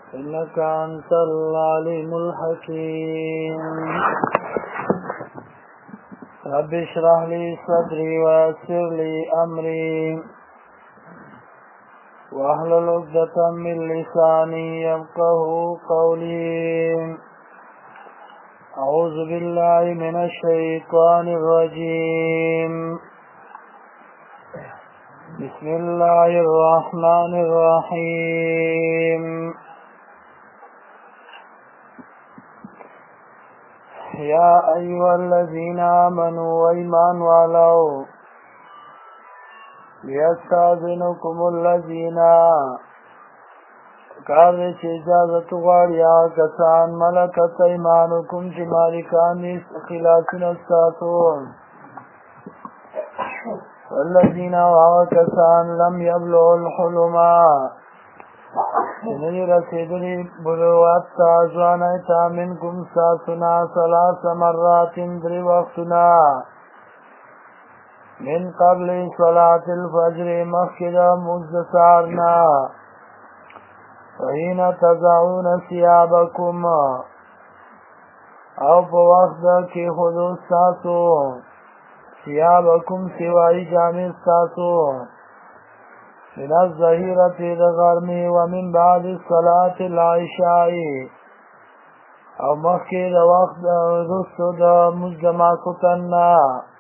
إنك أنت العليم الحكيم رب اشرح لي صدري ويسر لي أمري واحلل عقدة من لساني يفقهوا قولي أعوذ بالله من الشيطان الرجيم بسم الله الرحمن الرحيم يا أيها الذين آمنوا وإيمان والو ليستأذنكم الذين کار چې اجازت غواړي کسان ملکت ایمانکم چې مالکان خلافونه ستاسو والذین کسان لم یبلغوا الحلم ندی رسیدلی بلوغت تا ځوانۍ ته منکم ستاسونا ثلاث مرات درې وختونه من قبل صلاة الفجر مخکې د لمونځ د سهار نه وحين تضعون ثيابكم او په وخت کې خودو ستاسو ثيابكم سوای جامې ستاسو من الظهيرة د غرمې ومن بعد صلاة العشاء او مخکې د وخت وروسته د لمونځ د ماخوستن نه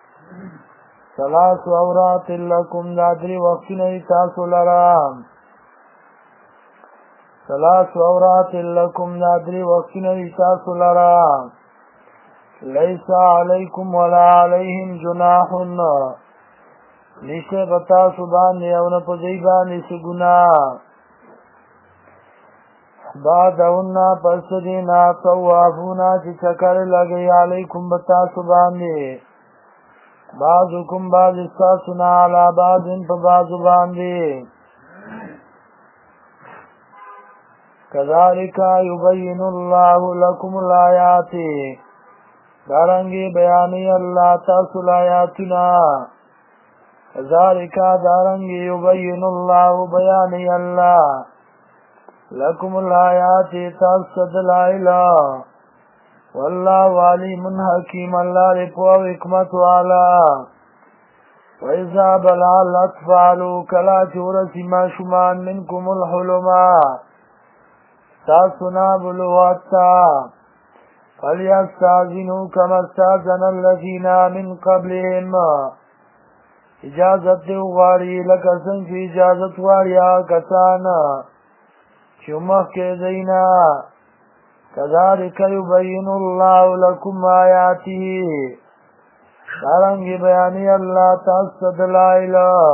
ثلاث عورات لکم دا درې وختونه تاسو لره ثلاث عورات لکم دا درې وختونه تاسو لره لیس علیکم ولا علیهم جناح نشته په تاسو باندې او نه په دوی باندې څه ګناه بعدهن پس دینا طوافون چې چکر لګي علیکم په تاسو باندې بعضکم بعض استاسنا علی بعض په بعضو باندې كذلك يبين الله لكم الآيات دارنگی بیانی اللہ تاسو الآیاتنا كذلك دارنگی يبين الله بیانی اللہ لكم الآيات تاسو دلائل والله علیم حکیم اللہ رپو حکمت والا وإذا بلغ الأطفال کلا چورسی ما شمان منکم الحلما تاسنا بلغتا فلیستاذنوا کما استاذن الذین من قبلهم اجازت دیو غاری لکه څنګه چې اجازت غواړي کسان چې مخکې دینا كذلك يبين الله لكم آیاته دارنګ بیانې الله تاسو دلایل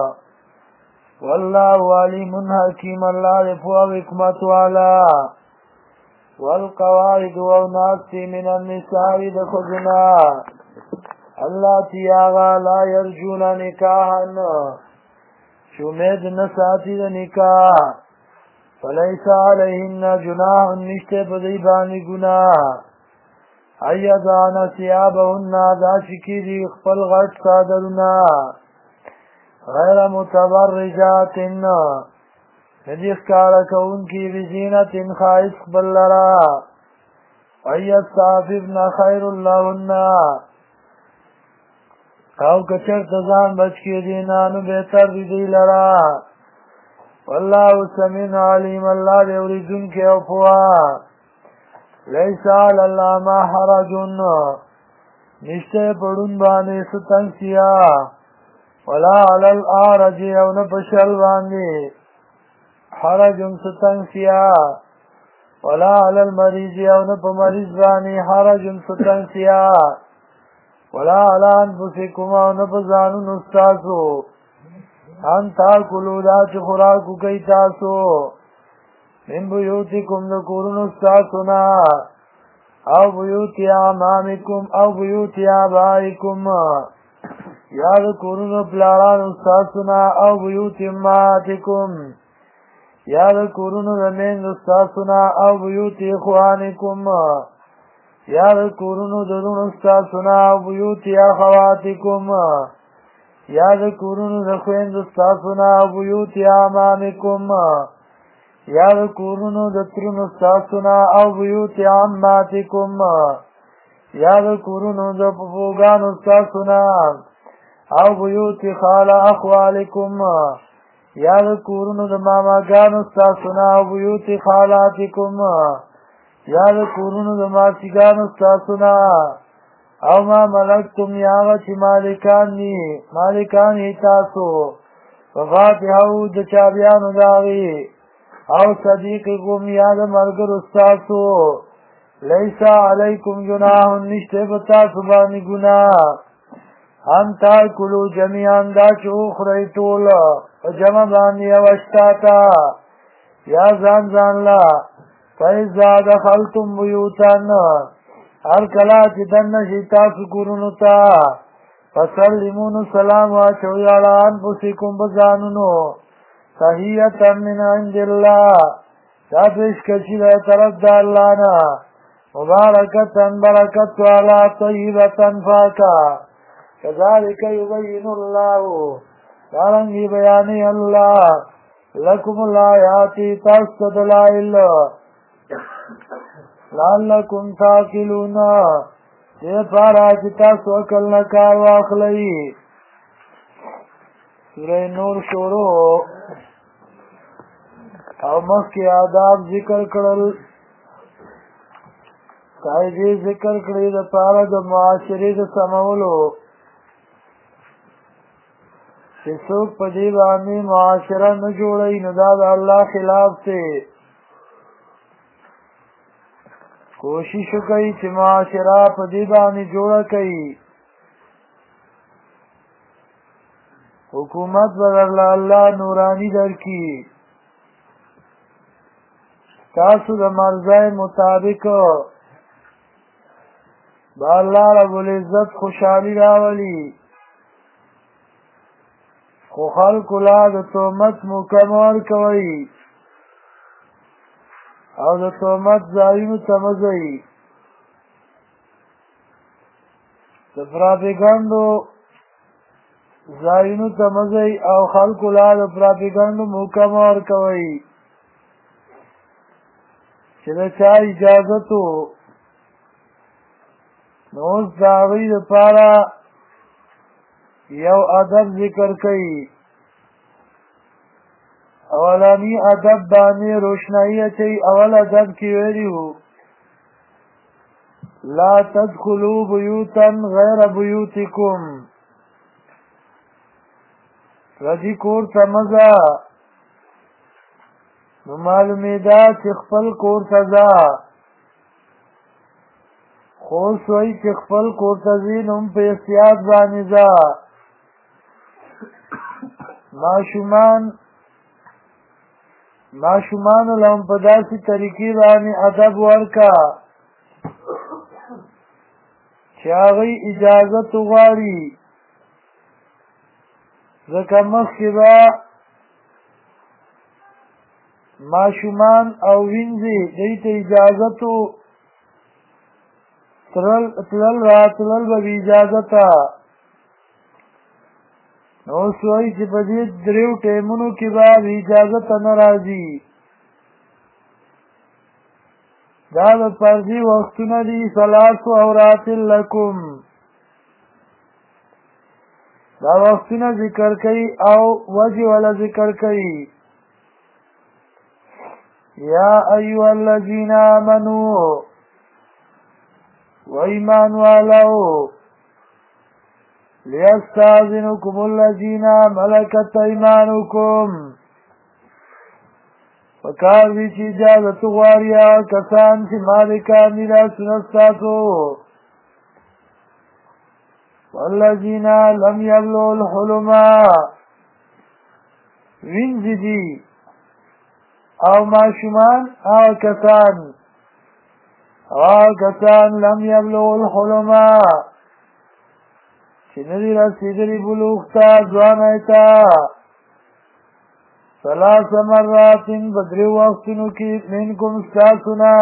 والله علیم حکیم الله رفو حکمت والا والقواعد والناس من النساء دخلنا اللاتي لا يرجون نكاحا شمید نساتی نکاح فليس عليهن جناح نشته بدی باندې گناہ ایذان ثيابهن دا شکری خپل غټ صادرنا غیر متبرجات ندی اخکارا کون کی بزینت خائص بلرا ایستعففن خیر اللہن او کچر تزان بچ کی دینانو بہتر دی لرا والله سميع عليم الله دې اوریدونکي او پوها ليس على الأعمى حرج نشته پړون باندې ستنګسیا ولا على الأعرج او نه پشل باندې حرج ستنګسیا ولا على المريض او نه په مریض باندې حرج ستنګسیا ولا على أنفسكم او نه په ځانونو استاسو ان تاکلو دا چې خوراکو کوي تاسو من بیوتکم د کورونو ستاسونا او بیوتی امامکم او بیوتی آبائکم یا د کورونو پلارانو ستاسونا او بیوتی اماتکم یا د کورونو د میندو ستاسونا او بیوتی اخوانکم یا د کورونو د رونو ستاسونا او بیوتی اخواتکم یا د کورونو د خویندو ستاسونا او بیوت اعمامکم یا د کورونو د ترونو ستاسونا او بیوت عماتکم یا د کورونو د پپوګانو ستاسونا او بیوت خال اخوالکم یا د کورونو د ماماګانو ستاسونا او بیوت خالاتکم یا د کورونو د ماسیګانو ستاسونا او ما ملکتم یاغه چې مالکان یې تاسو وفاتحو د چابیانو داغي او صدیقکم یا د ملګرو ستاسو لیسا علیکم جناح نشته په تاسو باندې ګناه ان تاکلو جميعا دا چې وخورئ ټول په جمع باندې یو اشتاته یا ځان لا فإذا دخلتم بیوتا هر کله چې دننه شئ تاسو کورونو ته فسلمون سلام واچوئ علی انفسکم په ځانونو تحیة من عند الله دا پیشکشي ده طرف د الله نه مبارکة برکت والا طیبة پاکه كذلك يبين الله دارنگی بیانی اللہ لکم الآیات تاسو دلائل لعلکم تاکلون دې پارا چې تاسو عقل نه کار واخلئ سورہ نور شروع او مخکې آداب ذکر کړل قاعدې ذکر کړې د پاره د معاشرې د سمولو چې څوک په دې باندې معاشره نه جوړوي نو دا د الله خلاف دی کوشش وکړئ چې معاشره په دې باندې جوړه کړئ حکومت به درله الله نوراني درکړي تاسو د مرضی مطابق به الله رب العزت خوشحالي راولي خو خلکو لا د تهمت موقع مه ورکوئ او د تهمت ځایونو ته مه ځئ د پراپیګنډو ځایونو ته مه ځئ او خلکو لا د پراپیګنډو موقع مه ورکوئ چې د چا اجازت و نو اوس د هغوی دپاره یو ادب ذکر کوي اولانی ادب باندې روشنايي اچوي اول ادب کې ویلي وو لا تدخلوا بیوتا غیر بیوتکم ردی کور ته مه ځه نو معلومېده چې خپل کور ته ځه خو اوس وایي چې خپل کور ته ځې نو هم په احتیاط باندې ځه ماشومانو له هم په داسې طریقې باندې ادب ورکه چې هغوی اجازت وغواړي ځکه مخکې به ماشومان او وینځې دوی ته اجازت و تلل راتلل به بې اجازته نو اوس وایي چې په دې دریو ټایمونو کې به بې اجازته نه راځي دا د فرضي وختونه دي ثلاث اورات لکم دا وختونه ذکر کوي او وجه ولا ذکر کوي یا ایها الذین آمنوا و ایمان والو لیستاذنکم الذین ملکت ایمانکم پکار دی چې اجازت وغواړي کسان چې مالکان دي لاسونه ستاسو والذین لم یبلغوا الحلم وینځې دي او ماشومان هغه کسان لم یبلغوا الحلم چې نه دي رسېدلي بلوغ ته ځوانۍ ته ثلاث مرات په درې وختونو کې منکم ستاسو نه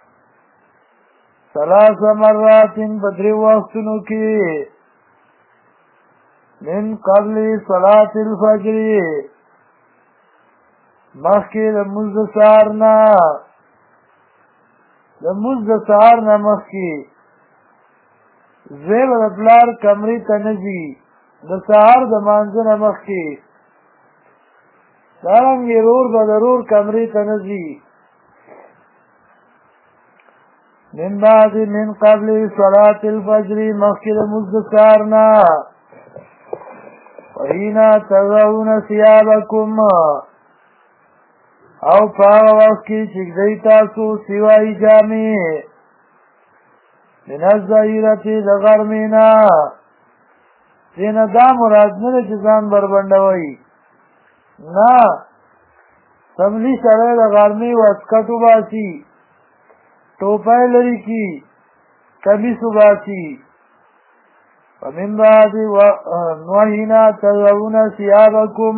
ثلاث مرات په درې وختونو کې من قبل صلاة الفجر مخکې د مونځ د سهار نه مخکې زوی به د پلار کمرې ته نه ځي د سهار د مانځه نه مخکې دارنګې رور به د رور کمرې ته نه ځي من بعد من قبل صلاة الفجر مخکې د مونځ د سهار نه وحین تضعون ثيابکم او په هغه وخت کې چې ږدئ تاسو سوای جامې من الظهیرة د غرمې نه دې نه دا مراد نه ده چې ځان بربنډوئ نه سملي سړی د غرمې واسکټ وباسي ټوپی لرې کي کمیس وباسي ومن بعد وحین تضعون ثيابکم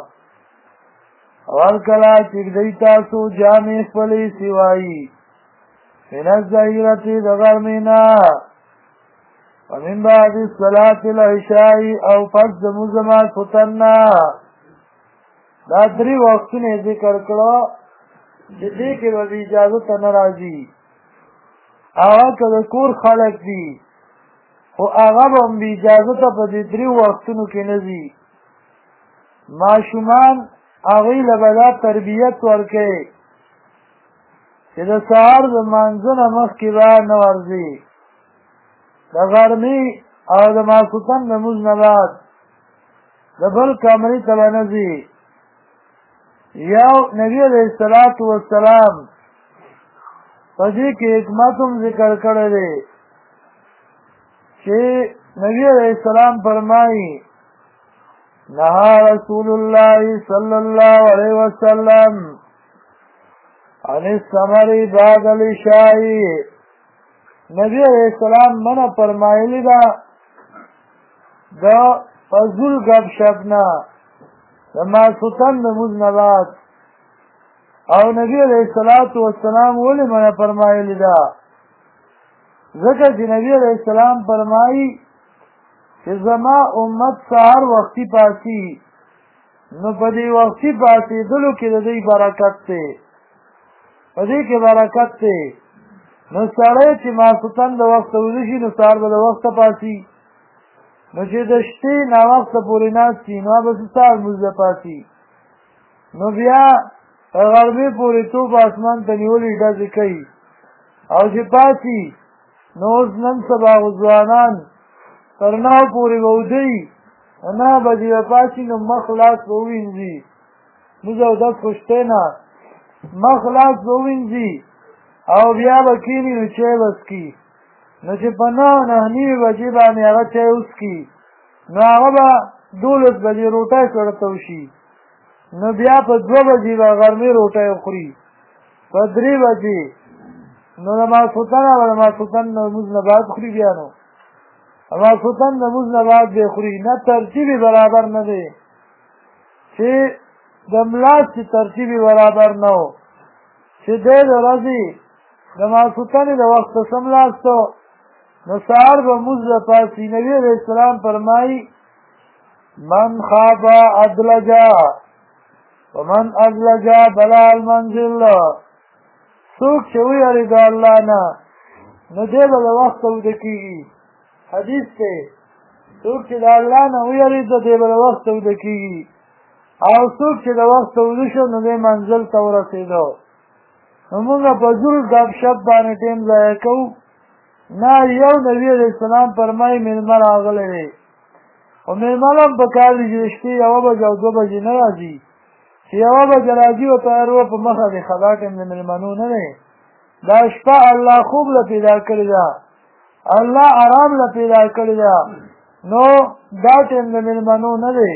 اور کلا چگدئی تاسو جامع خپلی سوائی من الظهیرة د غرمنا ومن بعد صلاة العشاء او پس د مزمات فتننا دا دری وقتونه ذکر کړو چې دې کې به اجازه ته نه راځي هغه که د کور خلک دي خو هغه به هم اجازه ته په دې درې وختونو کې نه ځي ماشومان هغوی له به دا تربیت ورکوي چې د سهار د مانځه نه مخکې به نه ورځي د غرمې او د ماخوستن د مونځ نه بعد د بل کمرې ته به نه ځي یو نبي علیه الصلاة والسلام په دې کې حکمت هم ذکر کړی دی چې نبی علیہ السلام فرمائی نهى رسول الله صلی اللہ علیہ وسلم عن الثمر بعد العشاء نبی علیہ السلام منع فرمایلی دا فضول گپ شپ نه د ماسخوتن د مونځ نه بعد او نبی علیہ السلام ولې منع فرمایلی دا ځکه چې نبی علیہ السلام فرمایي چې زما امت سهار وختي پاسي نو په دې وختي پاسېدلو کې د دوی برکت دی په دې کې برکت دی نو سړی چې ماخوستن د وخته ویده شي نو سهار به د وخته پاسي نو چې د شپې ناوخته پورې ناست شي نو به سهار لمونځ ته پاسي نو بیا په غرمې پورې توپ اسمان ته نیولې ډزې کوي او چې پاسي نو اوس نن سبا ځوانان تر 9 پورې به ودئ 9 بجې به پاسي نو مخ لاس به ووینځي لمونځ او اودس خو شته نه مخ لاس به ووینځي او بیا به کښېني نو چای به څکي نو چې په 9 بجې باندې هغه چای وڅکي نو هغه به 12 بجې روټۍ سره ته وشي نو بیا په 2 بجې به غرمې روټۍ وخوري په 3 بجې نو د ماخوستن او د ماخوستن د لمونځ نه بعد خوري بیا نو د ماخوستن د لمونځ نه بعد به خوري نه ترتیب برابر نه دی چې د ملاستې ترتیب برابر نه و چې دی د ورځې د ماخوستنې د وخته سملاستو نو سهار به لمونځ ته پاسي نبي علیه السلام فرمایي من خاف ادلجا ومن ادلجا بلا المنزل څوک چې ویاړي د الله نه نو دی به د وخته ویده کېږي حدیث دی څوک چې د الله نه ویاړېده دی به د وخته ویده کېږي او څوک چې د وخته ویده شو نو دی منزل ته ورسېدو نو مونږ په زور ګپ شپ باندې ټیم ضایع کوو نه یو نبي علیه السلام فرمایي مېلمه راغلی دی خو مېلمه هم په کار دی چې د شپې 1 بجې او 2 بجې نه راځي چې 1 بجه راځي ورته هر په مخه دی ښه دا ټایم د مېلمنو نه دی دا شپه الله خوب له پیدا کړې ده الله آرام له پیدا کړې ده نو دا ټایم د مېلمنو نه دی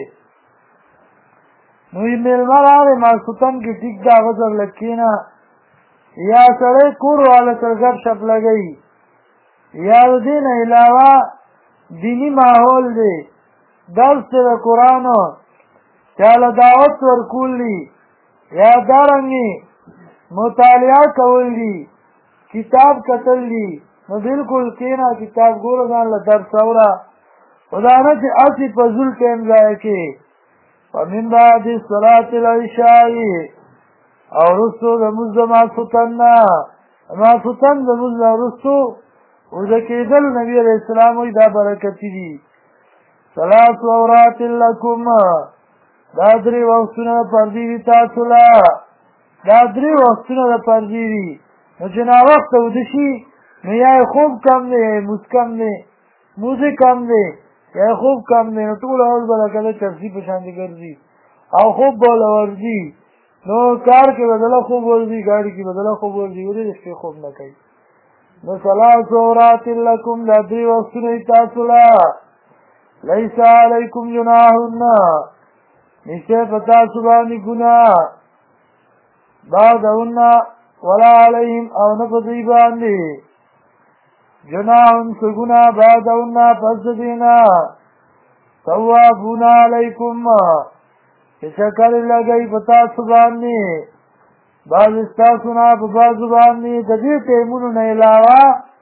نو مېلمه راغی ماخوستن کې ټیک ده هغه سره لږ کښېنه یا سړی کور والا سره ګپ شپ لګوي یا د دې نه علاوه دیني ماحول دی درس دی د قرآنو چاله دعوت ورکول دي یا دارنګې مطالعه کول دي کتاب کتل دي نو بلکل کښېنه کتاب ګوره ځان له درس اوره خو دا نه چې هسې فضول ټایم ضایع کړې ومن بعد صلاة العشاء او رستو دموز دماسوتن ماسوتن دموز رستو وزکیدل نبی علیہ السلام وی دا برکتی دی ثلاث عورات لکم دا دری وقتونه پردیوی تاسولا دا دری وقتونه پردیوی نو چنا وقت ودشی نو یا خوب کم دی موز کم دی موزی کم دی یا خوب کم دی نو طول اول برکده چرسی پشاندی گرزی او خوب بالا ورزی نو کار کې بدله خوب ورزی گاڑی کې بدله خوب ورزی ولی دشپی خوب نکی نو ثلاث عورات لکم دا دری وقتونه تاسولا لیس علیکم جناحن نشتے پتا سبانی گناہ بعدهن ولا علیہم او نفضی باندی جناحن سگنا بعدهن پس دینا توابون علیکم شکر لگئی پتا سبانی بعض استاسونا بباز باندی تدیر تیمونو نیلاوا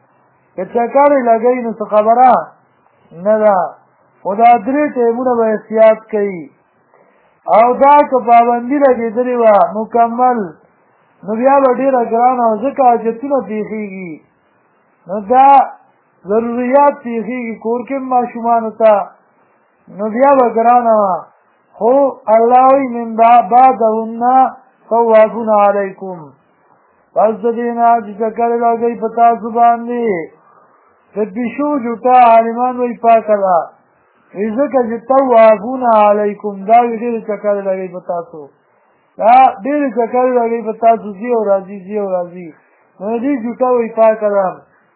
شکر لگئی نس خبرہ ندا خدا درې ټیمونه به احتیاط کوي او دا که پابندي لګېدلې وه مکمل نو بیا به ډېره ګرانه وه ځکه حاجتونه پېښېږي نو دا ضروريات پېښېږي کور کې هم ماشومانو ته نو بیا به ګرانه وه خو الله وایي من بعدهن توابون علیکم پس د دې نه چې چکر لګوئ په تاسو باندې د پیشو جوټه عالمان وایي پاکه ده ځکه چې توابون علیکم دا ډېرې چکرې لګوي په تاسو دا ډېرې چکرې لګوي په تاسو ځي او راځي ځي او راځي نو دې جوټه وایي پاکه ده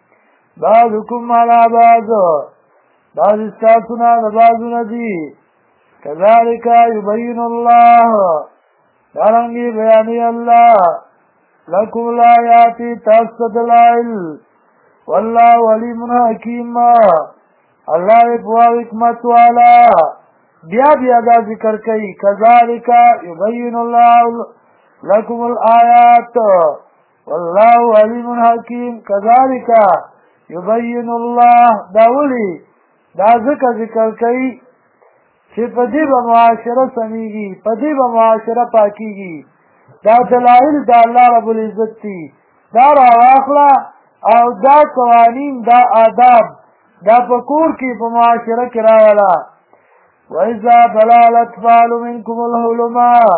بعضکم علی بعض بعض ستاسو نه د بعضو نه دي کذلک یبین الله دارنګې بیانوي الله لکم الآیات تاسو ته دلایل والله علیم حکیم اللہ پوا حکمت والا بیا بیا دا ذکر کئی کذالک یبین اللہ لکم الآیات واللہ علیم حکیم کذالک یبین اللہ داولی دا ذکر کئی چی پدی با معاشرہ سمیگی پدی با معاشرہ پاکیگی دا دلائل دا اللہ رب العزت تی دا رواخلا او دا قوانین دا آداب دا پکور کی په معاشره کې راولا وَإِذَا بَلَغَ الْأَطْفَالُ مِنْكُمُ الْحُلُمَ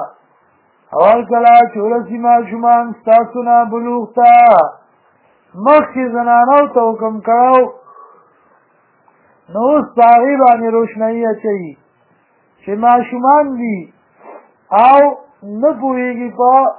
اول کلا چورسی ماشومان ستاسو نه بلوغ تا مخکې زنانو ته حکم کړو نو اوس په هغې باندې روشنایي اچوي چې ماشومان دي او نه پوهېږي په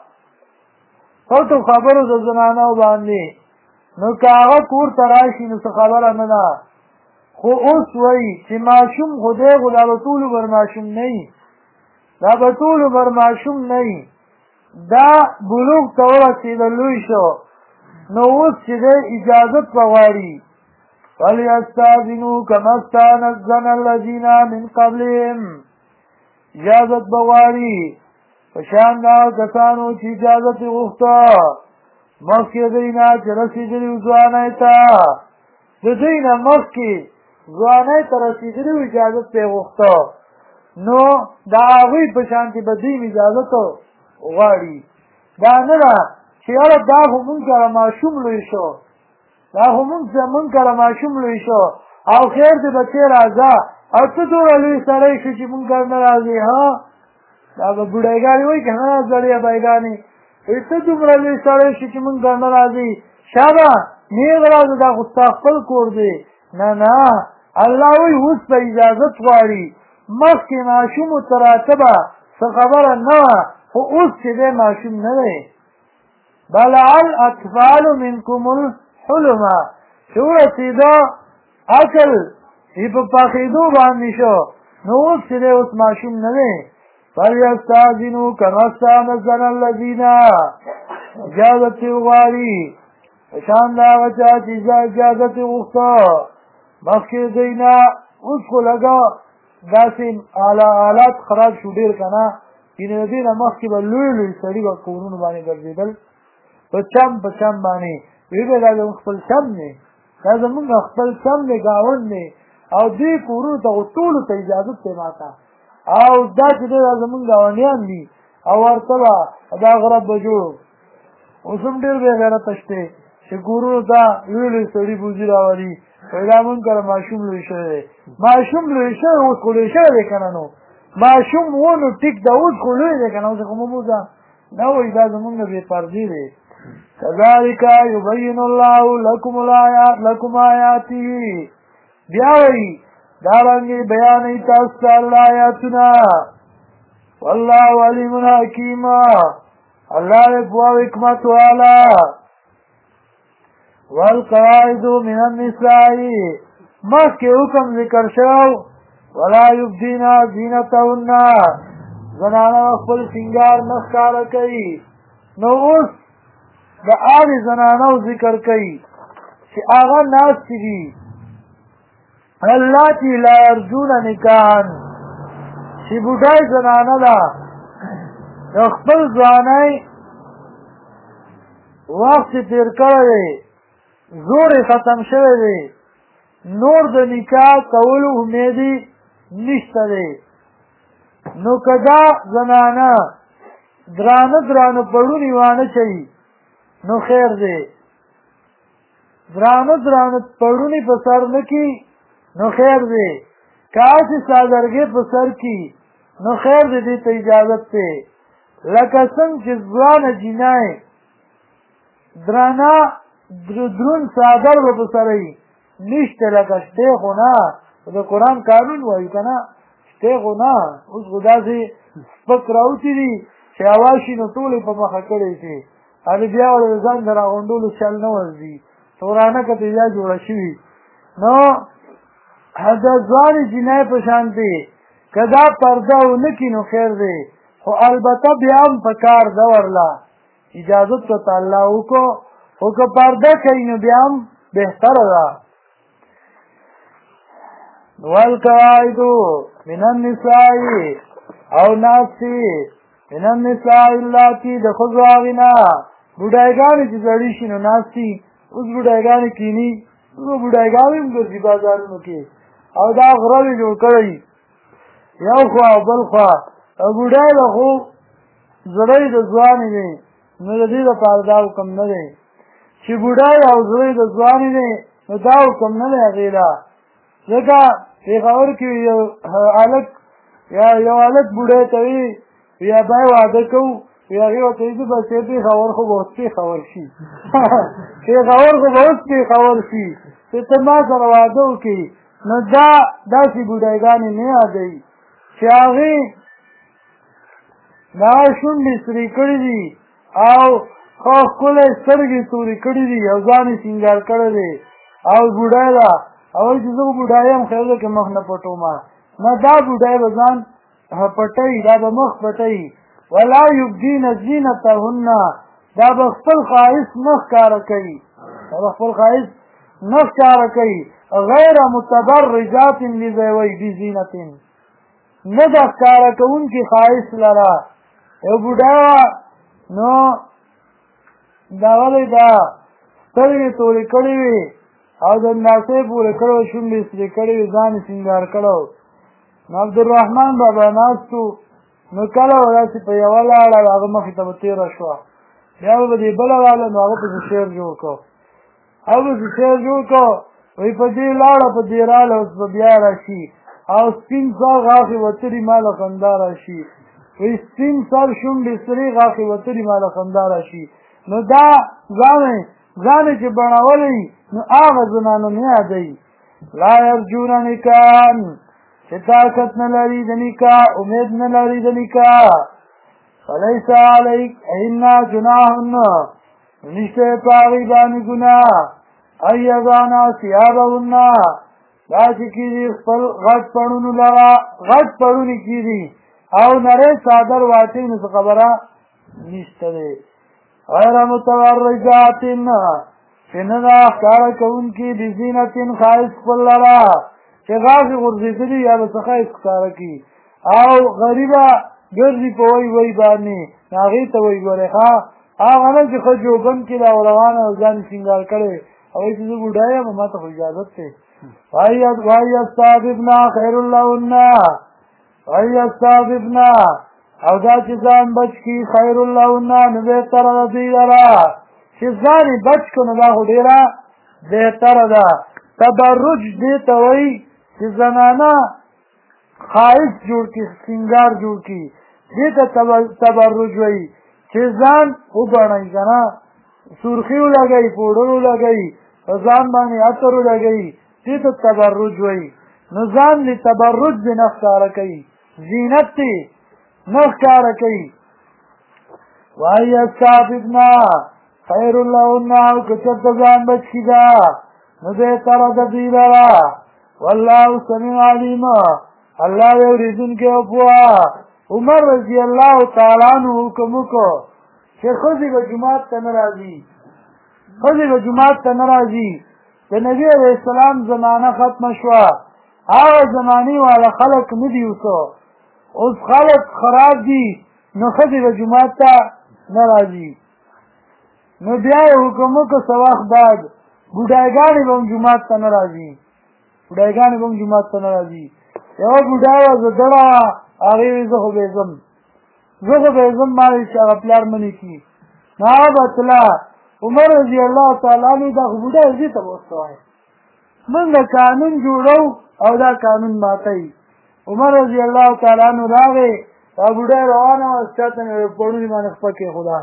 پټو خبرو د زنانو باندې نو که هغه کور ته راشي نو څه خبره نه ده خو اوس وایي چې ماشوم خو دی خو دا به ټولو بر ماشوم نه وي دا به ټولو بر ماشوم نه وي دا بلوغ ته ورسېده لوی شو نو اوس چې دی اجازت به غواړي فلیستاذنوا کما استأذن الذین من قبلهم اجازت به غواړي په شان د هغو کسانو چې اجازت یې غوښته مخکې دوی نه چې رسېدلي وو ځوانۍ ته د دوی نه مخکې ځوانۍ ته رسېدلي وو اجازت یې غوښته نو د هغوی په شانتې به دوی اجازت غواړي دا نه ده چې یاره دا خو مونږ کره ماشوم لوی شو دا خو مونږ کره ماشوم لوی شو او خیر دې بچې راځه او ته دومره لوی سړی شو چې مونږ کره نه راځې ها دا به بوډایګانې وایي که نه زړې بایګانې ته دومره لوی سړی شو چې مونږ کره نه راځې شابه نیغ راځه دا خو ستا خپل کور دی نه نه الله وایي اوس به اجازت غواړي مخکې ماشومو ته راته به څه خبره نه وه خو اوس چې دی ماشوم نه دی بلع الاطفال منکم الحلم چې ورسېده عقل یې په پاخېدو باندې شو نو اوس چې دی اوس ماشوم نه دی فلیستاذنوا کما استأذن الذین اجازت یې وغواړي په شان د هغه چا چې اجازت یې غوښته مخکې دوی نه اوس خو لږه داسې آلات خراب شو ډېر که نه یعنې د دې نه مخکې به لوی لوی سړي به کورونو باندې ګرځېدل په چم باندې وی به دا زموږ خپل چم دی دا زموږ خپل چم دی ګاونډ دی او دې کورونو ته خو ټولو ته اجازت دی ما ته او دا چې دی دا زموږ ګاونډیان دي او ورته به دا غره به جوړ اوس هم ډېر بې غیرته شته چې کورونو ته لوی لوی سړي بوځي راولي وایي دا مونږ کره ماشوم لوی شوی دی ماشوم لوی شوی اوس خو لوی شوی دی که نه نو ماشوم و نو ټیک ده اوس خو لوی دی که نه اوس خو مه بوځه نه وایي دا زمونږ نه بې پردې دی كذلك يبين الله لكم آياته بیا وایي دارنګې بیانوي تاسو ته الله آیاتونه والله علیم حکیم الله دې پوه او حکمت والا والقواعد من النساء مخکې حکم ذکر شو ولا یبدین زینتهن زنانه خپل سینګار نه ښکاره کوي نو اوس د هغې زنانو ذکر کوي چې هغه ناستې دي اللاتي لا یرجون نکاحا چې بوډای زنانه ده د خپل ځوانۍ وخت یې تېر کړی دی زور یې ختم شوی دی نور د نکاح کولو امید یې نشته دی نو که دا زنانه درانه درانه پړونې وانه چوي نو خیر دی درانه درانه پړونې په سر نه کي نو خیر دی که هسې څادرګې په سر کي نو خیر دی دې ته اجازت دی لکه څنګه چې ځوانه جینۍ درانه دروند څادر به په سره وي نشته لکه شتی خو نه د قرآن قانون وایي که نه شتی خو نه اوس خو داسې سپک راوتي دي چې هوا شي نو ټول یې په مخه کړی شي هغې بیا ورته د ځان د راغونډولو چل نه ورځي تورانه که ترې جوړه شوي نو د ځوانې جینۍ په شانتې که دا پرده ونه کړي نو خیر دی خو البته بیا هم په کار ده ورله اجازت ورته الله وکړو خو که پرده کوي نو بیا هم بهتره ده والقواعد من النساء او ناستې من النساء اللاتي د ښځو هغې نه بوډایګانې چې زړې شي نو ناستې اوس بوډایګانې کیني نو بوډایګانې هم ګرځي بازارونو کې او دا غره یې جوړ کړی یو خوا او بل خوا بوډای به خو زړی د ځوانې دی نو د دې دپاره دا حکم نه دی چې بوډای او زړی د ځوانې دی نو دا حکم نه دی هغې له ځکه پېښور کې یو هلک یو هلک بوډۍ ته وي یا بای واده کوو وي هغې ورته وایي زه به چې پېښور خو به اوس پېښور شي پېښور خو به اوس پېښور شي چې ته ما سره واده وکړي نو دا داسې بوډایګانې نه یادوي چې هغې دا شونډې سرې کړي دي او ښه ښکلی سترګې تورې کړي دي او ځان یې سینګار کړی دی او بوډۍ ده او وایي چې زه خو بوډایي یم خیر ده که مخ نه پټومه نه دا بوډۍ به ځان پټوي دا به مخ پټوي ولا یبدین زینتهن دا به خپل ښایست نه ښکاره کوي دا به خپل ښایست نه ښکاره کوي غیر متبرجات بزینت نه د ښکاره کوونکي ښایست لره یو بوډا نو دغه دی دا سترګې تورې کړې وي او د ناسې پورې کړی وي شونډې سرې کړې وي ځان یې سینګار کړی نو عبدالرحمن بابا ناست و نو کله به داسې په یوه لاړه د هغه مخې ته به تېره شوه بیا به دې بله راغله نو هغه پسې شعر جوړ کړو هغه پسې شعر جوړ کړو وایي په دې لاړه په دې راله اوس به بیا راشي او سپین سر غاښې وتلي ما له خندا راشي وایي سپین سر شونډې سرې غاښې وتلي ما له خندا راشي نو دا ځانې چې بڼولی نو هغه زنانو نه یادوي لا یرجون نکاحا چې طاقت نه لري د نکاح امید نه لري د نکاح فلیس علیک اینا جناحن نشته په هغې باندې ګناه ان یضعنا ثیابهن دا چې کېدي خپل غټ پړونو لره غټ پړونې کېدي او نری څادر واچوي نو څه خبره نشته دی غیر متبرجات چې نه ده ښکاره کوونکي بزینت ښایست خپل لره چې غاښې غورځېدلي یا به څه ښایست ښکاره کړي او غریبه ګرځي په وی باندې هغې ته وایي ګورې ښه هغه نه چې ښه جوبن کې دا روانه او ځان یې سینګار کړی او وایي چې زه بوډا یم ما ته خو اجازت دی وایستعففن خیر لهن وایستعففن او دا چې ځان بچ کی خیر لهن نو بهتره ده دوی لره چې ځان یې بچ کړو نو دا خو ډېره بهتره ده تبرج دې ته وایي چې زنانه ښایست جوړ کړي سینګار جوړ کړي دې ته تبرج وایي چې ځان وګڼئ که نه سرخي ولګئ پوډر ولګئ په ځان باندې عطر ولګئ دې ته تبرج وایي نو ځان دې تبرج دې نه ښکاره کوي زینت دې نه ښکاره کوي وایي یستعففنا خیر لهن او که چېرته ځان بچ کړي ده نو بهتره ده دوی لره والله سمیع علیم الله دی اورېدونکی او پوه عمر رضی الله تعالی عنه حکم وکړو چې ښځې به جومات ته نه راځي د نبي علیه السلام زمانه ختمه شوه هغه زمانې والا خلک نه دي اوس خلک خراب دي نو ښځې به جومات ته نه راځي نو بیا یې حکم وکړو څه وخت بعد بوډاګانې به هم جومات ته نه راځي یوه بوډا وه زدړه وه هغې وې زه خو به یې ځم ما وې چې هغه پلار منې کړي نو هغه به تله عمر رضی الله تعالی عنه دا خو بوډا یې دې ته به اوس څه وایې موږ قانون جوړو او دا قانون ماتوي عمر رضی الله تعالی عنه راغې دا بوډا روانه وه چاته مې پړوني باندې خپه کېښوده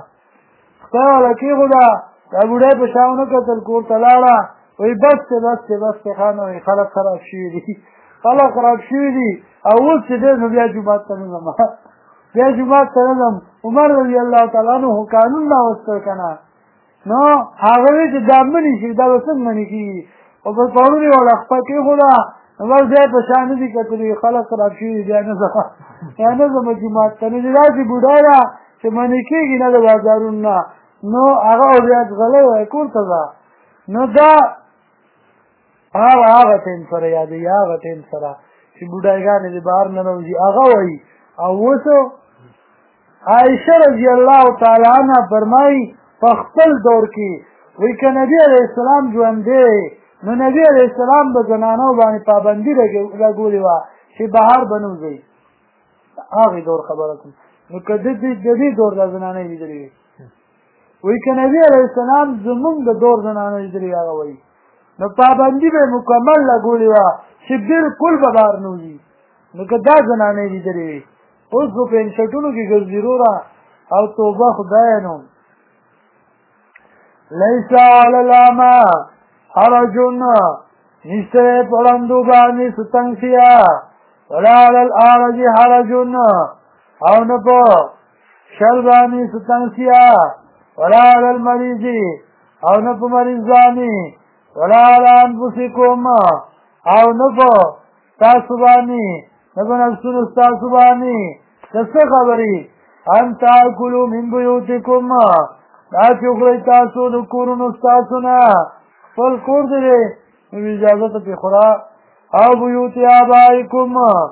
دا بوډا په شا ونه کتل کور ته لاړه وایي بس دی خانه وایي خلک خراب شوي دي او اوس چې دی نو بیا جومات ته نه ځم عمر رضی الله تعالی عنه قانون راوستی که نه نو هغه وایي چې دا منې شي دا به څنګه منې کېږي او په پړوني ورته خپه کېښوده نو بس بیا په شا نه دي کتلي خلک خراب شوي دي بیا نه ځم جومات ته نو داسې بوډا ده چې منې کېږي نه د بازارونو نه نو هغه بیا غلی وای کور ته ځه نو دا هغه ټیم سره یادوي چې بوډاګانې د بهر نه راوځي هغه وایي او اوس عایشه رضی الله تعالی عنها فرمایي په خپل دور کې وایي که نبي علیه السلام ژوندی نو نبي علیه السلام به زنانو باندې پابندي لګولې وه چې بهر به نه وځئ هغې دور خبره کوم نو که د دې دور دا زنانې لیدلې وي وایي که نبي علیه السلام زمونږ د دور زنانه لیدلې هغه وایي نو پابندي به مکمل لګولې وه چې بلکل به بهر نه وځي نو که دا زنانې لیدلې وي اوس خو پینسټونو کې ګرځي وروره او توبه خدایه نو لیس علی الاعمى حرج نشته په ړندو باندې څه تنګسیا ولا علی الاعرج حرج او نه په شل باندې څه تنګسیا ولا علی المریض او نه په مریض باندې ولا علی انفسکم او نه په تاسو باندې نه په نفسونو ستاسو باندې څه خبرې ان تاکلوا من بیوتکم دا چې وخورئ تاسو د کورونو ستاسو نه خپل کور دی نو اجازه ته پرې خوره او بیوت آبائکم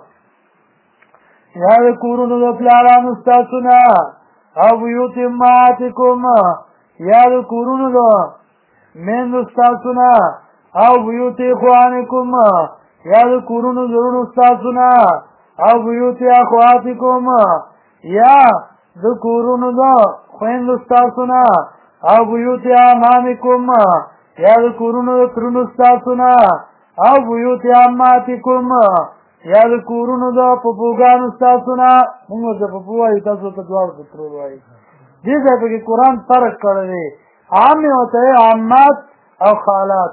یا د کورونو د پلارانو ستاسو نه او بیوت امهاتکم یا د کورونو د میندو ستاسو نه او بیوت اخوانکم یا د کورونو د وروڼو ستاسو نه او بیوت اخواتکم یا د کورونو د خویندو ستاسو نه او بیوت اعمامکم یا د کورونو د ترونو ستاسو نه او بیوت عماتکم یا د کورونو د پپوګانو ستاسو نه موږ ورته پپو وایو تاسو ته دواړو ته ترور وایي دې ځای پکې قرآن فرق کړی دی عام یې ورته عمات او خالات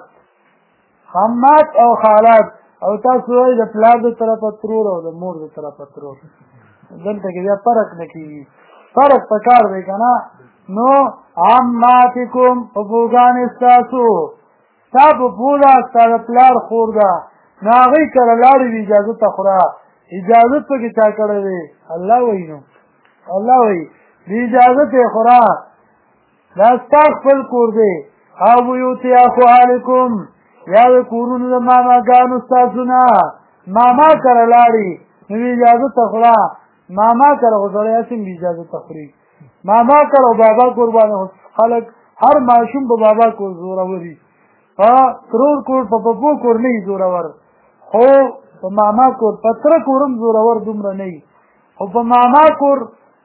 او تاسو وایي د پلار د طرفه ترور او د مور د طرفه ترور دلته کې بیا فرق نه کېږي فرق پکار دی که نه نو عماتکم پپوګانې ستاسو ستا پپو ده ستا د پلار خور ده نو هغوی کله لاړې وي اجازت ته خوره اجازت پکې چا کړی دی الله وایي نو الله وایي د اجازت یې خوره دا ستا خپل کور دی او بیوت اخوالکم یا د کورونو د ماماګانو ستاسو نه ماما کره لاړې نو اجازت ته خوره ماما کره خو سړی څنګه اجازت ته خوري ماما کره او بابا کور باندې خلک هر ماشوم په بابا کور زوروري په ترور کور په پپو کور نه زورور خو په ماما کور په تره کورم زورور دومره نه خو په ماما کور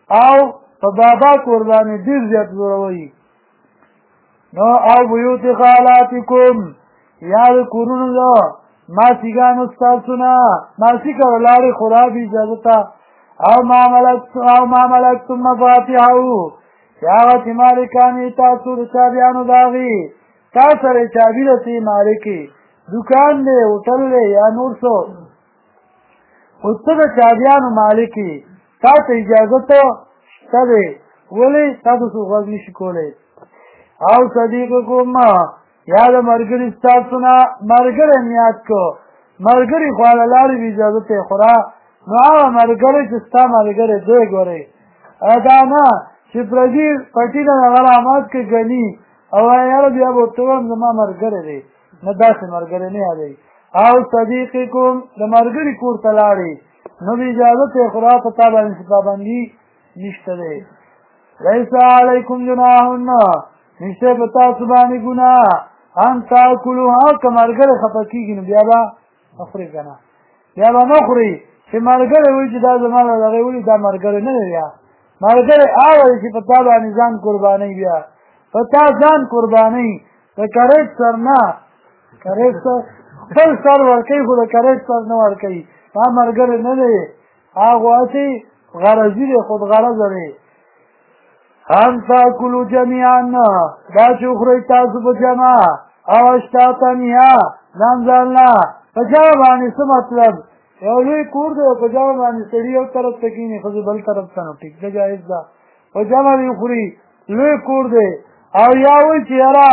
او په بابا قرباني ډېر زیات زوروي نو او بیوت خالاتکم یا د کورونو دا ماسیګانو ستاسو نه ماسیګه ولاړې خرابې اجازه ته او ما ملکتم مفاتحه یا هغه چې مالکانې تاسو د چابیانو د هغې تا سره چابي رسې مالکې دکان دی هوټل دی یا نور څه خو ته د چابیانو مالکې تا ته اجازه ته شته دی ولې تاسو څوک غږ نشي کولی او صدیقکم یا د ملګري ستاسو نه ملګری نیاد کو ملګري خو له لارې به اجازه ته خورا نو هغه ملګری چې ستا ملګری دی ګورئ دا نه چې پردي پټي نه هغه رامات کې ګني او یاره بیا به ورته وایم زما ملګری دی نه داسې ملګری نه یادوي او صدیقکم د ملګري کور ته لاړې نو به اجازه ته خورا په تا باندې پابندي نشته دی لیس علیکم جناحون نشته په تاسو باندې ګناه ان تاکلوها که ملګری خفه کېږي نو بیا به خورئ که نه بیا به نه خورئ چې ملګری وایي چې دا زما د هغې ولي دا ملګری نه دی بیا ملګری هغه دی چې په تا باندې ځان قربانوي بیا په تا ځان قربانوي د کریج سر نه کریج سر خپل سر ورکوي خو د کریج سر نه ورکوي دا ملګری نه دی هغه هسې غرضي دی خودغرضه دی ان تاکلو جمیعا دا چې وخورئ تاسو په جمع او اشتاتن یا ځان ځانله په جمع باندې څه مطلب یو لوی کور دی په جمع باندې سړي یو طرف ته کښېني ښځې بل طرف ته نو ټیک ده جایز ده په جمع دې وخوري لوی کور دی او یا وایي چې یاره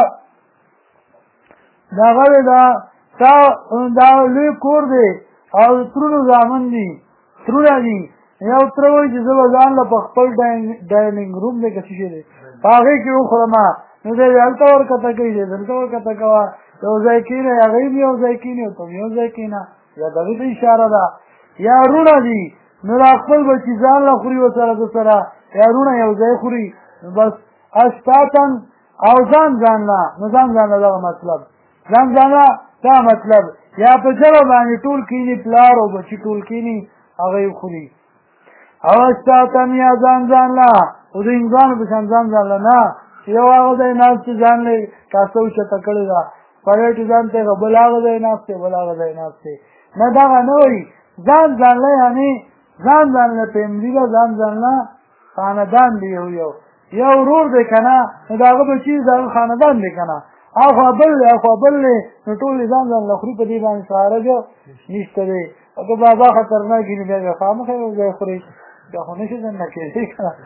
دغه دی دا لوی کور دی او ترونو زامن دي ترونه دي یو تره وایي چې زه به ځان له په خپل ډایننګ روم دی که څه شی دی په هغې کې وخورمه نو دی هلته ورکته کوي دی دلته ورکته کوه یو ځای کښېنه هغې هم یو ځای کښېني او ته هم یو ځای کښېنه یا دغې ته اشاره ده یا رونه دي نو دا خپل بچي ځان له خوري ورسره د سره یا رونه یو ځای خوري نو بس اشتاتن او ځان ځانله نو ځان ځانله دغه مطلب ځان ځانله دا مطلب یا په جمع باندې ټول کښېني پلار او بچي ټول کښېني هغه یې خوري او اشتاتن یا ځان ځانله خو د هندوانو په شان ځان ځانله نه یو هغه ځای ناست چې ځان له کاسه اوچته کړې ده پلیټ ځان ته بل هغه ځای ناست دی بل هغه ځای ناست دی نه دغه نه وایي ځان ځانله یعنې ځان ځانله فیملي ده ځان ځانله خاندان دی یو ورور دی که نه نو د هغه بچي د هغه خاندان دی که نه اخوا بل دی اخوا بل دی نو ټول یې ځان ځانله خوري په دې باندې سهاره جو نشته دی او که بابا خطرناک وي نو بیا بیا خامخا یو ځای خوري بیا خو نشي ځننه کېدی که نه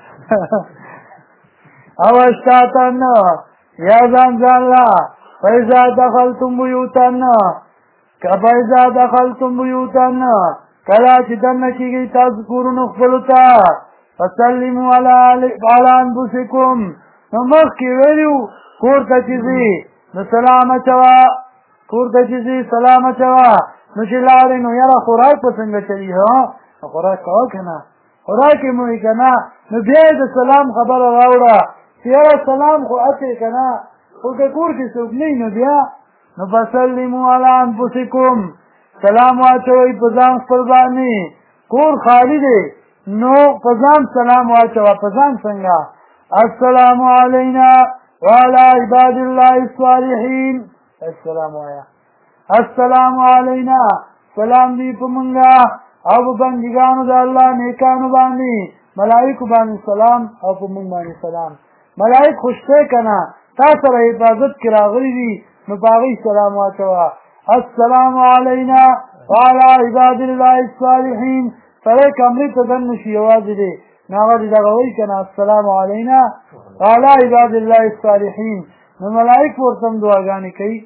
او اشتاتن یا ځان ځانله فإذا دخلتم بیوتن فإذا دخلتم بیوتن کله چې دننه کېږئ تاسو کورونو خپلو ته فسلموا علی انفسکم نو مخکې ویلي کور ته چې ځي نو سلام اچوه کور ته چې ځي سلام اچوه نو چې لاړې نو یاره خوراک په څنګه چوي نو خوراک کوه که نه خوراک یې مو وي که نه نو بیا یې د سلام خبره راوړه چې یاره سلام خو اچوې که نه خو که کور کې څوک نه نو بیا نو فسلموا علی انفسکم سلام واچوئ په ځان خپل باندې کور خالي دی نو په ځان سلام واچوه په ځان څنګه السلام علینا وعلى عباد الله الصالحین السلام وایا السلام علینا سلام دی په مونږه او په بندګانو د الله نیکانو باندې ملائکو باندې سلام او په مونږ باندې سلام ملائک خوش دی که نه تا سره حفاظت کې راغلي دي نو په هغوی سلام واچوه السلام علینا وعلى عباد الله الصالحین سړی کمرې ته دننه شي یوازې دی نو هغه دې دغه وایي که نه السلام علینا وعلى عباد الله الصالحین نو ملائک ورته هم دعاګانې کوي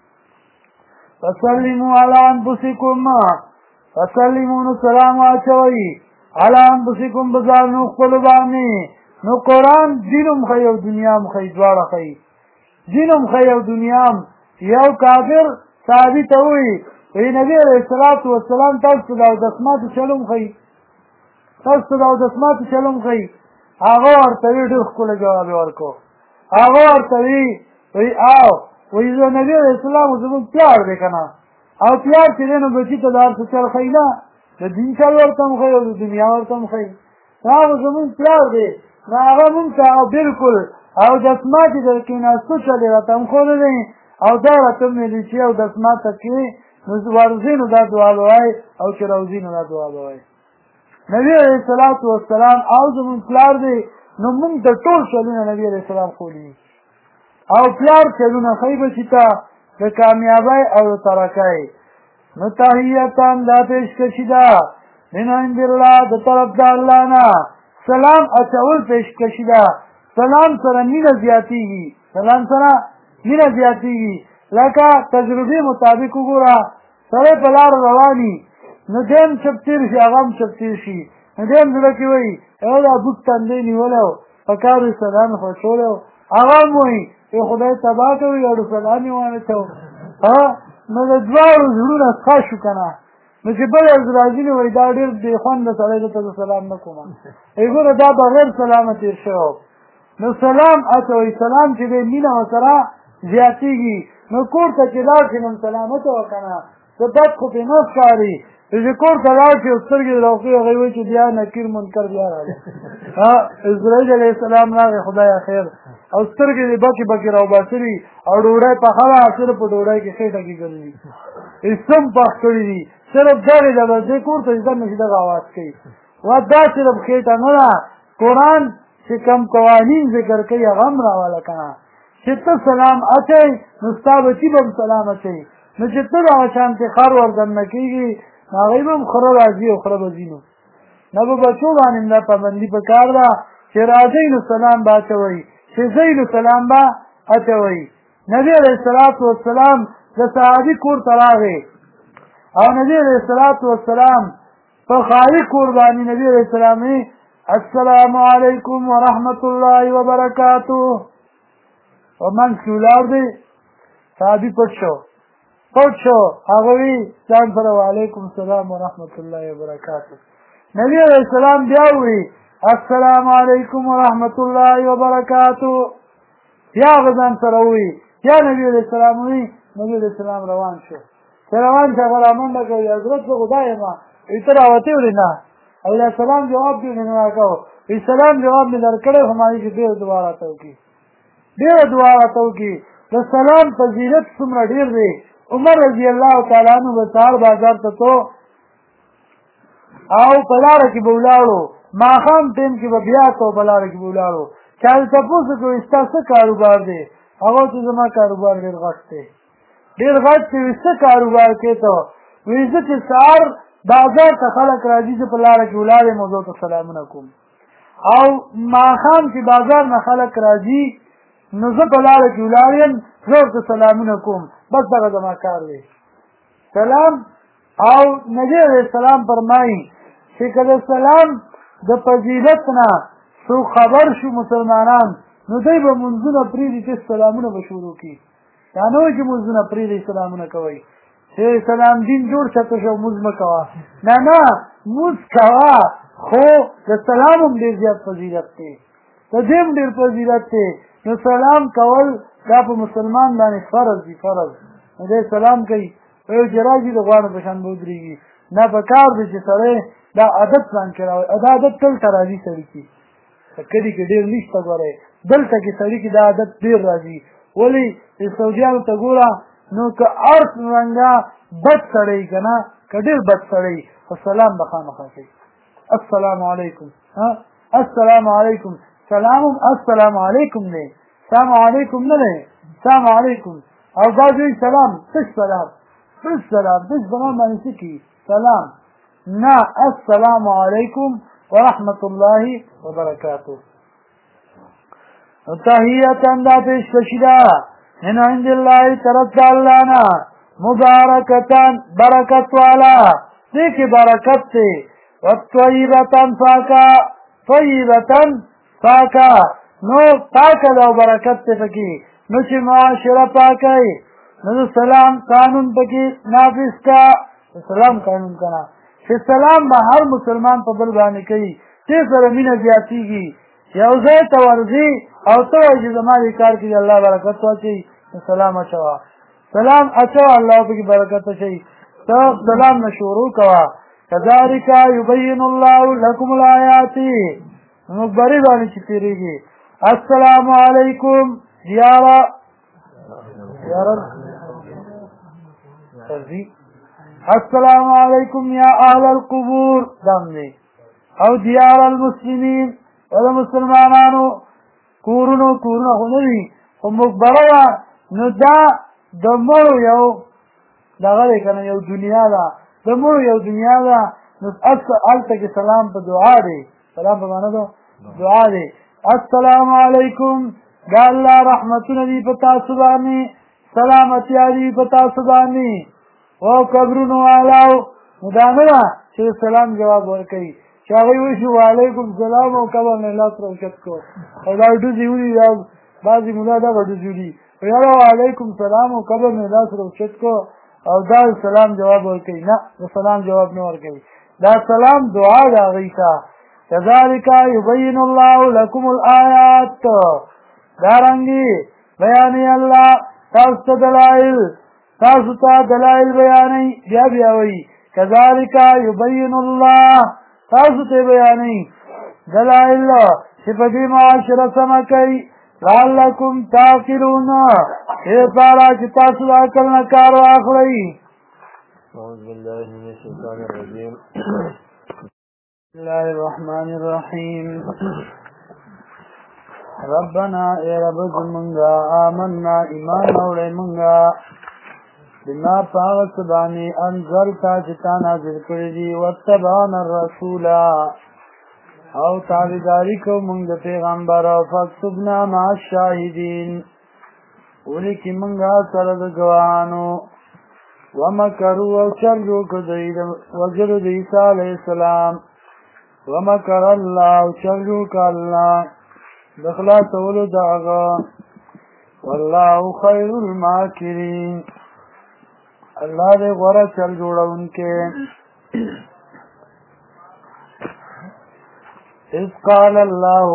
فسلموا علی انفسکم فسلموا نو سلام واچوئ علی انفسکم په ځانو خپلو باندې نو قرآن دین هم ښایي او دنیا هم ښایي دواړه ښایي دین هم ښایي او دنیا هم یو کافر صحابي ته وایي وایي نبي علیه الصلاة والسلام تاسو ته د اودسماتو چل هم ښایي تاسو ته د اودسماتو چل هم ښایي هغه ورته وایي ډېر ښکلی جواب یې ورکړو هغه ورته وایي وایي او وایي زه نبي علیه السلام زموږ پلار دی که نه او پلار چې دی نو بچي ته د هر څه چل ښایي نه د دین چل ورته هم ښایي او د دنیا ورته هم ښایي هغه زمونږ پلار دی نو هغه مونږ ته بلکل او دسمات یې در کېناستو چلې راته هم ښودلی او دا راته ویلي چې یو دسمات ته کې نو ورځې نو دا دعا به وایي او چې روځي نو دا دعا به وایي نبي علیه الصلاة والسلام او زمونږ پلار دی نو مونږ ته ټول چلونه نبي علیه السلام ښودي او پلار چلونه ښایي به چې ته د کامیابۍ او د ترقۍ نو تحیتاً دا پیشکشي ده من عند الله د طرف د الله نه سلام اچول پیشکشي ده سلام سره مینه زیاتېږي سلام سره مینه زیاتېږي لکه تجربې مطابق وګوره سړی په لار رواني نو دی هم چپ تېر شي هغه هم چپ تېر شي نو دی هم زړه کې وایي هغه دا بوټ تندی نیولی و په کار یې سلام خو اچولی و هغه هم وایي ای خدای تباه کوي اړو سلام یې وانه چو نو د دواړو زړونه ښه شو که نه نو چې بل ورځ راځي نو وایي دا ډېر بې خونده سړی دته زه سلام نه کوم ای ګوره دا بغیر سلامه تېر شوی نو سلام اچوئ سلام چې دی مینه ورسره زیاتېږي نو کور ته چې لاړ شي نو سلام اچوه که نه د بد خو پرې نه ښکاري چې کور ته لاړ شي او سترګې راوښي هغې وایي چې بیا نکیر منکر بیا راغی اسرائیل علیه السلام راغی خدایه خیر او سترګې دې بکې بکې راوباسلي او ډوډۍ پخه وه صرف په ډوډۍ کې خېټه کې ګرځي سم پخ کړي دي صرف دغې ده بس دې کور ته چې دنه چې دغه اواز کوي و دا صرف خېټه نه ده قرآن چې کوم قوانین ذکر کوي هغه هم راواله که نه چې ته سلام اچئ نو ستا بچي به هم سلام اچئ نو چې ته دغه شانتې خر وردننه کېږي نو هغوی به هم خره راځي او خره به ځي نو په بچو باندې دا پابندي په کار ده چې راځئ نو سلام به اچوئ چې ځئ نو سلام به اچوئ نبي علیه الصلاة والسلام د صحابي کور ته راغی او نبي علیه الصلاة والسلام په خالي کور باندې نبي علیه السلام السلام علیکم ورحمة الله وبرکاته او منځ کې ولاړ دی صحابي پټ شو هغه وی ځان سره وعلیکم السلام ورحمة الله وبرکاته نبی علیه السلام بیا وی السلام علیکم ورحمة الله وبرکاته بیا هغه ځان سره وی بیا نبی علیه السلام وی نبی علیه السلام روان شو چې روان شو هغه رامنډه کوي حضرت زه خدای یم وی ته راوتې ولې نه علیه السلام جواب دې نه راکړو وی سلام جواب مې درکړی خو ما چې ډېره دعا راته وکړي د سلام فضیلت څومره ډېر دی عمر رضی الله تعالی عنہ به سهار بازار ته تو او په لاره کې به ولاړو ماښام ټیم کې به بیا تو په لاره کې به ولاړو چا دې تپوس وکړو ستا څه کاروبار دی هغه چې زما کاروبار ډېر غټ دی وایي څه کاروبار کوې ته وایي زه چې سهار بازار ته خلک راځي زه په لاره کې ولاړ یم او زه ورته سلامونه کوم او ماښام چې بازار نه خلک راځي نو زه په لاره کې ولاړ یم زه ورته سلامونه کوم بس دغه زما کار دی سلام او نبي علیه السلام فرمایي چې که د سلام د فضیلت نه څوک خبر شو مسلمانان نو دوی به لمونځونه پرېږدي چې سلامونه به شروع کړي دا نه وایي چې لمونځونه پرېږدئ سلامونه کوئ چې سلام دین جوړ چته شو لمونځ مه کوه نه لمونځ کوه خو د سلام هم ډېر زیات فضیلت دی د دې هم ډېر فضیلت دی نو سلام کول دا په مسلمان باندې فرض دي نو دی سلام کوي یو چې راځي د غواړو په شان به ودرېږي نه په کار دی چې سړی دا عادت ځان کې راوړي دا عادت تل ته راځي سړي کې په کلي کې ډېر نشته ګورئ دلته کې سړي کې دا عادت ډېر راځي ولې چې سعودیانو ته ګوره نو که هر څرنګه بد سړی که نه که ډېر بد سړی خو سلام به خامخا کوي السلام علیکم السلام علیکم سلام السلام علیکم دی سلام علیکم نه دی سلام علیکم او بعض وایي سلام تش سلام باندې څه کي سلام نه السلام علیکم ورحمة الله وبرکاته تحیتا دا پیشکشی دا من عند الله طرف دا اللہ نا مبارکتان برکت والا دیکھ برکت تے وطیبتان فاکا نو پاکا دا برکت تے فکی نو چی معاشرہ پاکای نو سلام قانون پکی نافذ کا سلام قانون کنا چی سلام با ہر مسلمان پا بل بانی کئی تی سر مین زیادتیگی یوزے تورزی او تو چې زماری کار کې الله برکت واچي سلام اچوا اللہ پہ کی برکت اچي تو سلام نه شروع کوا كذلك يبين الله لكم الآيات مقبری بانی چی تیریگی السلام علیکم دیارا السلام علیکم یا اهل القبور دمنی او دیار المسلمین او مسلمانانو کورونو خونوی خو مقبره نو دا دمرو یو دغه کنه یو دنیا دا دمرو یو دنیا دا نو الته کې سلام په دعا دی سلام په معنا دعا دی السلام علیکم دا الله رحمتونه دی په تاسو باندې سلامتی دی په تاسو باندې او قبرونو والاو نو دا نه چې سلام جواب ورکړي چې هغه وشي وعلیکم السلام او قبر نه لاس راوچت کو او دا ډوزي وی دا بعضی مولا دا ډوزي وی یاره وعلیکم السلام او قبر نه لاس راوچت کو او دا سلام جواب ورکړي نه سلام جواب نه ورکړي دا سلام دعا دا غیتا كذلك يبين الله لكم الآيات دارنگی بیانی اللہ تاسو دلائل بیانی بیا وی كذلك يبين الله تاسو بیانی دلائل صفتی معاشرة سمکی لعلكم تاقلون پارا چی تاسو عقل نکار واخلی أعوذ بالله من الشيطان الرجيم بسم الله الرحمن الرحيم ربنا اے رب زمنگا آمنا ایمان اوڑے منگا بما پاوت بانی انزلتا چتا نازل کردی واتبعنا الرسولا او تابداری کو منگ پیغمبر فاکتبنا مع الشاہدین اولی کی منگا سرد گوانو ومکروا او چلو کدید وجرد عیسیٰ علیہ السلام ومکر اللہ چلو کا اللہ دخلا تولو دعغا واللہ خیر الماکرین اللہ دے غورا چل جوڑا ان کے اذ قال اللہ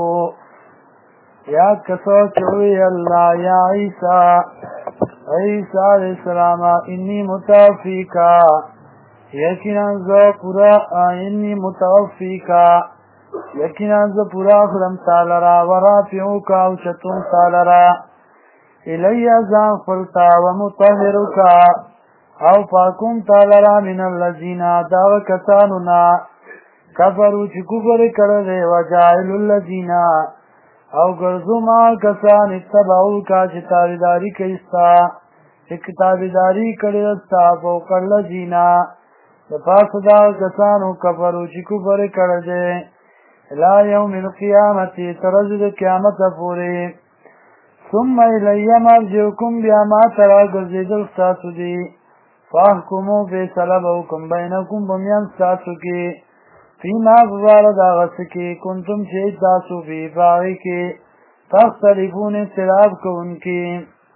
یا کسو چوئی اللہ یا عیسیٰ عیسیٰ علیہ السلام انی متوفیکا یقینا زو پورا انی متوفیکا یقینا زو پورا خلم تالرا ورافعو کا اوچتون تالرا الی ازان خلطا ومطهرکا او پاکم تالرا من اللذین داو کسانونا کفرو چی کفر کرده وجائل اللذین او گرزو ما کسان اتبعو کا چی تابداری کئیستا چی تابداری کردستا فوق اللذین دپاس داو کسانو کفرو چی کفر کرده الى یوم القیامتی ترجد قیامت پوری ثم الی مرجعکم بیاما ترا گرزیدل ستاسو دی فاحکمو فیصله بوکم بینکم بمیان ستاسو کی فیما ببارد آغسکی کنتم چید تاسو فی باغی کی تختلفون اختلاف کو ان کی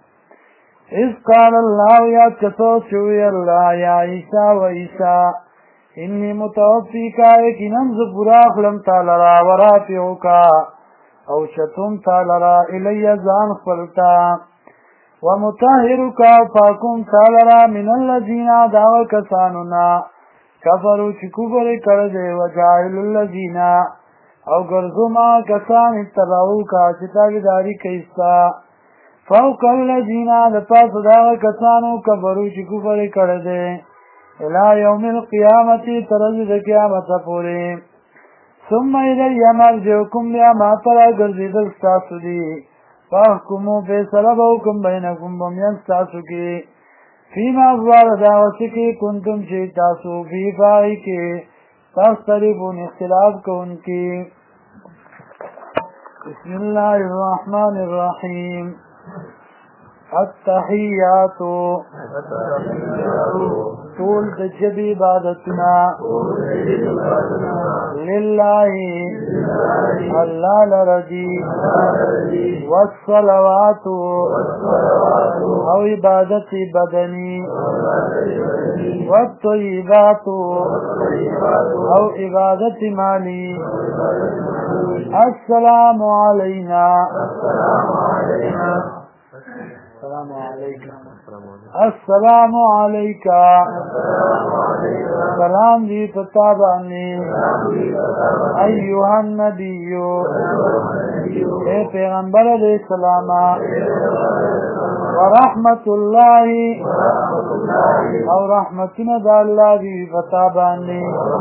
اذ قال اللہ یاد کسو چوی اللہ یا عیسیٰ و عیسیٰ انی متوفی کا یقیناً زبرا خلم تالرا ورافعو کا او شتم تالرا الی زان خلطا ومطهرو کا پاکم تالرا من اللذین داو کسانونا کفرو چی کفر کرده وجائل اللذین او گرزو ما کسان اتبعو کا چتاگداری کئیستا فوق اللذین دپاس داو کسانو کفرو چی کفر کرده الى یوم القیامتی ترجد قیامت پوری ثم الی مرجعکم بیاما ترا گرزیدل ستاسو دی فاحکمو فیصله بوکم بینکم بمیان ستاسو کی فیما ازوار دعوتی کی کنتم چی تاسو فی فائی کی تختلفون اختلاف کون کی بسم اللہ الرحمن الرحیم التحیات طول دجب عبادتنا للہ اللہ لردی والصلوات او عبادت بدنی والطیبات او عبادت مالی السلام علینا السلام علیکا سلام دی پتا بانی ایوہ النبیو اے پیغمبر علیہ السلام ورحمت اللہ او رحمتنا دا اللہ دی پتا بانی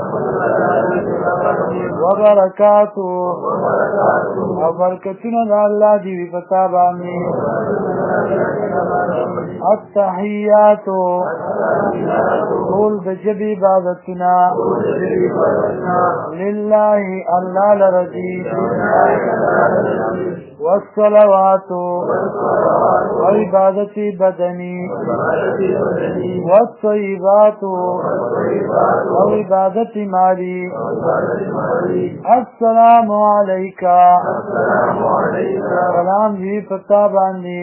وبرکاتو او برکتنا دا اللہ دی پتا بانی التحیاتو قول بجب عبادتنا للہ اللہ لرضی والصلوات وعبادت بدنی والطیبات وعبادت مالی السلام علیکا سلام جی پتا باندی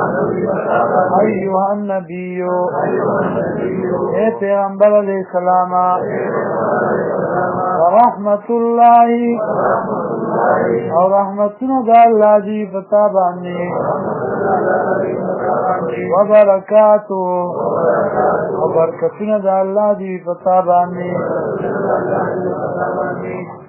ایوہ النبیو اے پیغمبر علیہ السلام ورحمت اللہ اور رحمتنا دا اللہ جی پتا باندی وبرکاتو اور برکتنا دا اللہ جی پتا باندی